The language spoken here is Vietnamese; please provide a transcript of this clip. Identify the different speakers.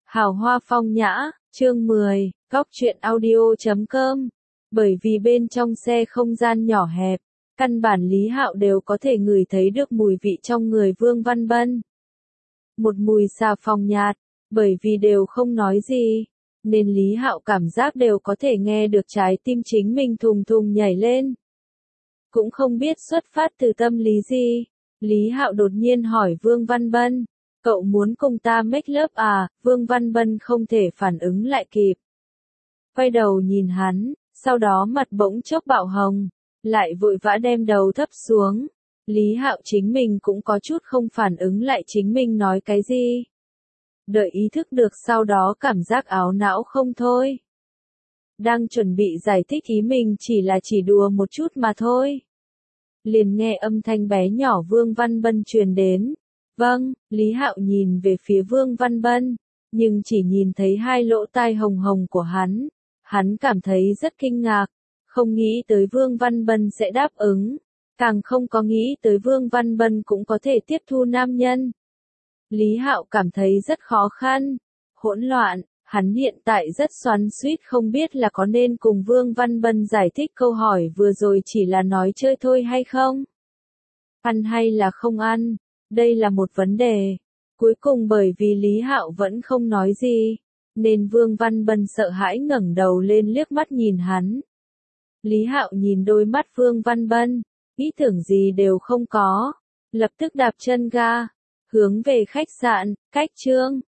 Speaker 1: Hào hoa phong nhã, chương 10, góc truyện audio.com. Bởi vì bên trong xe không gian nhỏ hẹp, căn bản Lý Hạo đều có thể ngửi thấy được mùi vị trong người Vương Văn Bân. Một mùi xà phòng nhạt, bởi vì đều không nói gì, nên Lý Hạo cảm giác đều có thể nghe được trái tim chính mình thùng thùng nhảy lên. Cũng không biết xuất phát từ tâm lý gì, Lý Hạo đột nhiên hỏi Vương Văn Bân, cậu muốn cùng ta make love à? Vương Văn Bân không thể phản ứng lại kịp. Quay đầu nhìn hắn, sau đó mặt bỗng chốc bạo hồng, lại vội vã đem đầu thấp xuống. Lý Hạo chính mình cũng có chút không phản ứng lại chính mình nói cái gì. Đợi ý thức được sau đó cảm giác áo não không thôi. Đang chuẩn bị giải thích ý mình chỉ đùa một chút mà thôi. Liền nghe âm thanh bé nhỏ Vương Văn Bân truyền đến. Vâng, Lý Hạo nhìn về phía Vương Văn Bân, nhưng chỉ nhìn thấy hai lỗ tai hồng hồng của hắn. Hắn cảm thấy rất kinh ngạc, không nghĩ tới Vương Văn Bân sẽ đáp ứng, càng không có nghĩ tới Vương Văn Bân cũng có thể tiếp thu nam nhân. Lý Hạo cảm thấy rất khó khăn, hỗn loạn, hắn hiện tại rất xoắn xuýt không biết là có nên cùng Vương Văn Bân giải thích câu hỏi vừa rồi chỉ là nói chơi thôi hay không? Ăn hay là không ăn? Đây là một vấn đề. Cuối cùng bởi vì Lý Hạo vẫn không nói gì, nên Vương Văn Bân sợ hãi ngẩng đầu lên liếc mắt nhìn hắn. Lý Hạo nhìn đôi mắt Vương Văn Bân, ý tưởng gì đều không có, lập tức đạp chân ga, hướng về khách sạn, cách chương.